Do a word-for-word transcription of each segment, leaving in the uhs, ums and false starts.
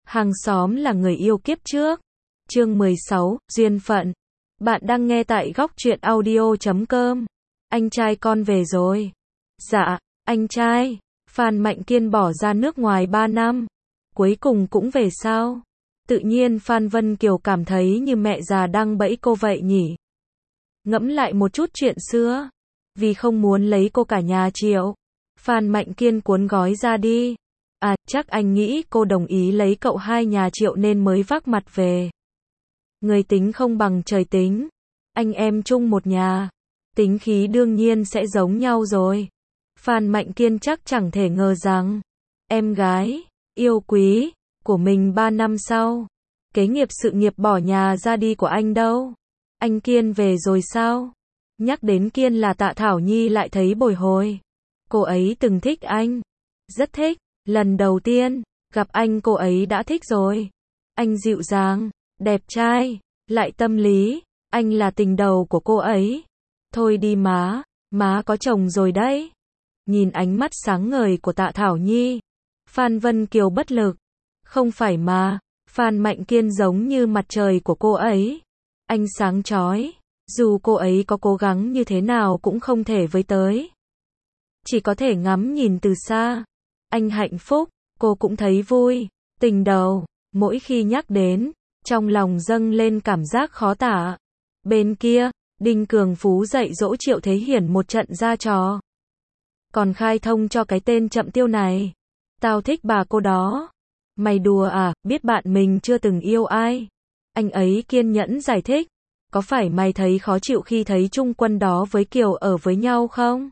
Hàng xóm là người yêu kiếp trước. Chương mười sáu, Duyên phận. Bạn đang nghe tại góc truyện audio chấm com. Anh trai con về rồi. Dạ, anh trai. Phan Mạnh Kiên bỏ ra nước ngoài ba năm. Cuối cùng cũng về sao? Tự nhiên Phan Vân Kiều cảm thấy như mẹ già đang bẫy cô vậy nhỉ. Ngẫm lại một chút chuyện xưa. Vì không muốn lấy cô cả nhà Triệu, Phan Mạnh Kiên cuốn gói ra đi. À, chắc anh nghĩ cô đồng ý lấy cậu hai nhà Triệu nên mới vác mặt về. Người tính không bằng trời tính. Anh em chung một nhà, tính khí đương nhiên sẽ giống nhau rồi. Phan Mạnh Kiên chắc chẳng thể ngờ rằng em gái yêu quý của mình ba năm sau kế nghiệp sự nghiệp bỏ nhà ra đi của anh đâu. Anh Kiên về rồi sao? Nhắc đến Kiên là Tạ Thảo Nhi lại thấy bồi hồi. Cô ấy từng thích anh, rất thích. Lần đầu tiên gặp anh cô ấy đã thích rồi. Anh dịu dàng, đẹp trai, lại tâm lý. Anh là tình đầu của cô ấy. Thôi đi má, má có chồng rồi đấy. Nhìn ánh mắt sáng ngời của Tạ Thảo Nhi, Phan Vân Kiều bất lực. Không phải mà, Phan Mạnh Kiên giống như mặt trời của cô ấy. Anh sáng chói, dù cô ấy có cố gắng như thế nào cũng không thể với tới. Chỉ có thể ngắm nhìn từ xa. Anh hạnh phúc, cô cũng thấy vui. Tình đầu, mỗi khi nhắc đến, trong lòng dâng lên cảm giác khó tả. Bên kia, Đinh Cường Phú dạy dỗ Triệu Thế Hiển một trận ra trò. Còn khai thông cho cái tên Chậm Tiêu này. Tao thích bà cô đó. Mày đùa à, biết bạn mình chưa từng yêu ai. Anh ấy kiên nhẫn giải thích. Có phải mày thấy khó chịu khi thấy Trung Quân đó với Kiều ở với nhau không?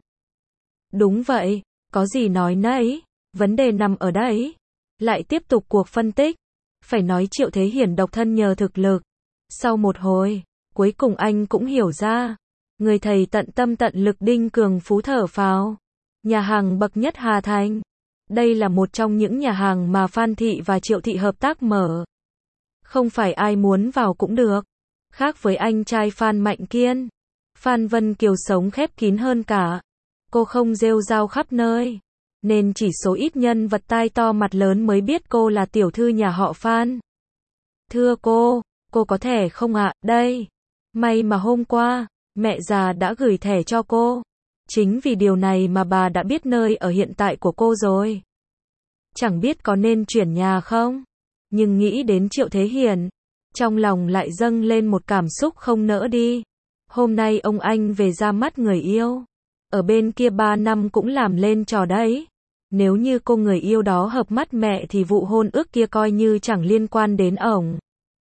Đúng vậy, có gì nói nấy. Vấn đề nằm ở đấy. Lại tiếp tục cuộc phân tích. Phải nói Triệu Thế Hiển độc thân nhờ thực lực. Sau một hồi, cuối cùng anh cũng hiểu ra. Người thầy tận tâm tận lực Đinh Cường Phú thở phào. Nhà hàng bậc nhất Hà Thành. Đây là một trong những nhà hàng mà Phan Thị và Triệu Thị hợp tác mở. Không phải ai muốn vào cũng được. Khác với anh trai Phan Mạnh Kiên, Phan Vân Kiều sống khép kín hơn cả. Cô không rêu rao khắp nơi, nên chỉ số ít nhân vật tai to mặt lớn mới biết cô là tiểu thư nhà họ Phan. Thưa cô, cô có thẻ không ạ? Đây. May mà hôm qua, mẹ già đã gửi thẻ cho cô. Chính vì điều này mà bà đã biết nơi ở hiện tại của cô rồi. Chẳng biết có nên chuyển nhà không? Nhưng nghĩ đến Triệu Thế Hiển, trong lòng lại dâng lên một cảm xúc không nỡ đi. Hôm nay ông anh về ra mắt người yêu. Ở bên kia ba năm cũng làm lên trò đấy. Nếu như cô người yêu đó hợp mắt mẹ thì vụ hôn ước kia coi như chẳng liên quan đến ổng.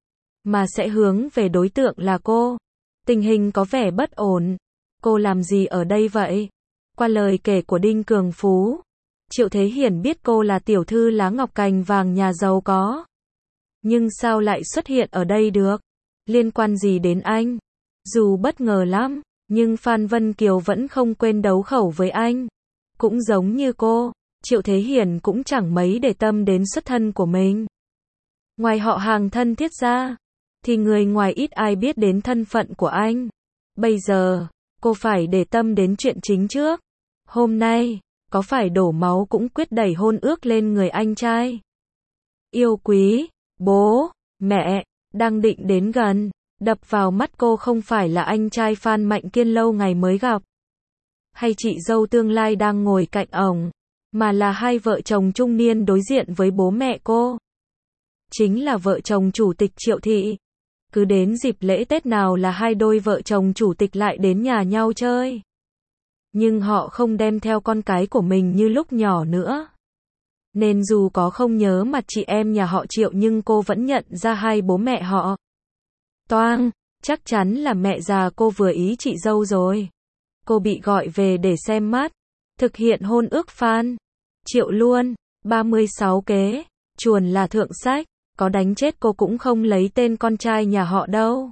Mà sẽ hướng về đối tượng là cô. Tình hình có vẻ bất ổn. Cô làm gì ở đây vậy? Qua lời kể của Đinh Cường Phú, Triệu Thế Hiển biết cô là tiểu thư lá ngọc cành vàng nhà giàu có. Nhưng sao lại xuất hiện ở đây được? Liên quan gì đến anh? Dù bất ngờ lắm, nhưng Phan Vân Kiều vẫn không quên đấu khẩu với anh. Cũng giống như cô, Triệu Thế Hiển cũng chẳng mấy để tâm đến xuất thân của mình. Ngoài họ hàng thân thiết ra, thì người ngoài ít ai biết đến thân phận của anh. Bây giờ, cô phải để tâm đến chuyện chính trước. Hôm nay, có phải đổ máu cũng quyết đẩy hôn ước lên người anh trai. Yêu quý, bố, mẹ, đang định đến gần. Đập vào mắt cô không phải là anh trai Phan Mạnh Kiên lâu ngày mới gặp, hay chị dâu tương lai đang ngồi cạnh ổng, mà là hai vợ chồng trung niên đối diện với bố mẹ cô. Chính là vợ chồng chủ tịch Triệu Thị. Cứ đến dịp lễ Tết nào là hai đôi vợ chồng chủ tịch lại đến nhà nhau chơi. Nhưng họ không đem theo con cái của mình như lúc nhỏ nữa. Nên dù có không nhớ mặt chị em nhà họ Triệu nhưng cô vẫn nhận ra hai bố mẹ họ. Toang, chắc chắn là mẹ già cô vừa ý chị dâu rồi. Cô bị gọi về để xem mắt, thực hiện hôn ước Phan Triệu luôn, ba mươi sáu kế, chuồn là thượng sách, có đánh chết cô cũng không lấy tên con trai nhà họ đâu.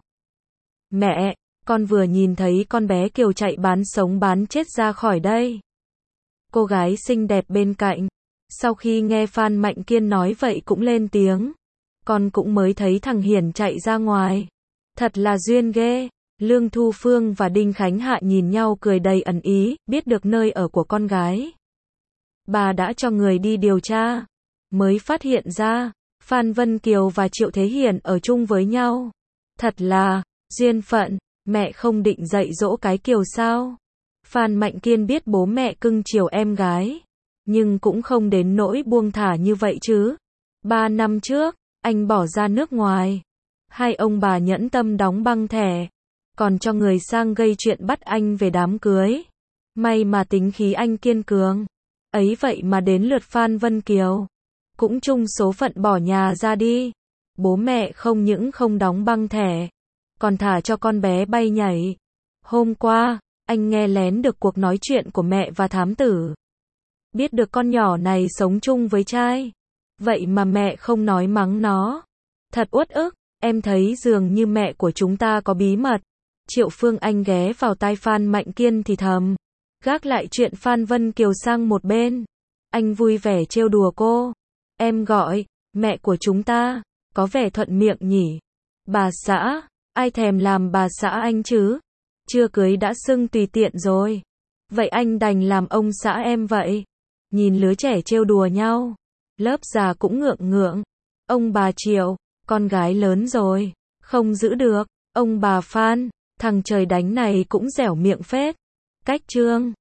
Mẹ, con vừa nhìn thấy con bé Kiều chạy bán sống bán chết ra khỏi đây. Cô gái xinh đẹp bên cạnh, sau khi nghe Phan Mạnh Kiên nói vậy cũng lên tiếng. Con cũng mới thấy thằng Hiển chạy ra ngoài. Thật là duyên ghê. Lương Thu Phương và Đinh Khánh Hạ nhìn nhau cười đầy ẩn ý, biết được nơi ở của con gái. Bà đã cho người đi điều tra, mới phát hiện ra, Phan Vân Kiều và Triệu Thế Hiển ở chung với nhau. Thật là duyên phận, mẹ không định dạy dỗ cái Kiều sao? Phan Mạnh Kiên biết bố mẹ cưng chiều em gái, nhưng cũng không đến nỗi buông thả như vậy chứ. Ba năm trước, anh bỏ ra nước ngoài. Hai ông bà nhẫn tâm đóng băng thẻ, còn cho người sang gây chuyện bắt anh về đám cưới. May mà tính khí anh kiên cường. Ấy vậy mà đến lượt Phan Vân Kiều, cũng chung số phận bỏ nhà ra đi. Bố mẹ không những không đóng băng thẻ, còn thả cho con bé bay nhảy. Hôm qua, anh nghe lén được cuộc nói chuyện của mẹ và thám tử. Biết được con nhỏ này sống chung với trai. Vậy mà mẹ không nói mắng nó. Thật uất ức, em thấy dường như mẹ của chúng ta có bí mật. Triệu Phương Anh ghé vào tai Phan Mạnh Kiên thì thầm. Gác lại chuyện Phan Vân Kiều sang một bên. Anh vui vẻ trêu đùa cô. Em gọi, mẹ của chúng ta, có vẻ thuận miệng nhỉ. Bà xã, ai thèm làm bà xã anh chứ? Chưa cưới đã xưng tùy tiện rồi. Vậy anh đành làm ông xã em vậy. Nhìn lứa trẻ trêu đùa nhau, lớp già cũng ngượng ngượng. Ông bà Triệu, con gái lớn rồi, không giữ được. Ông bà Phan, thằng trời đánh này cũng dẻo miệng phết. Cách trương.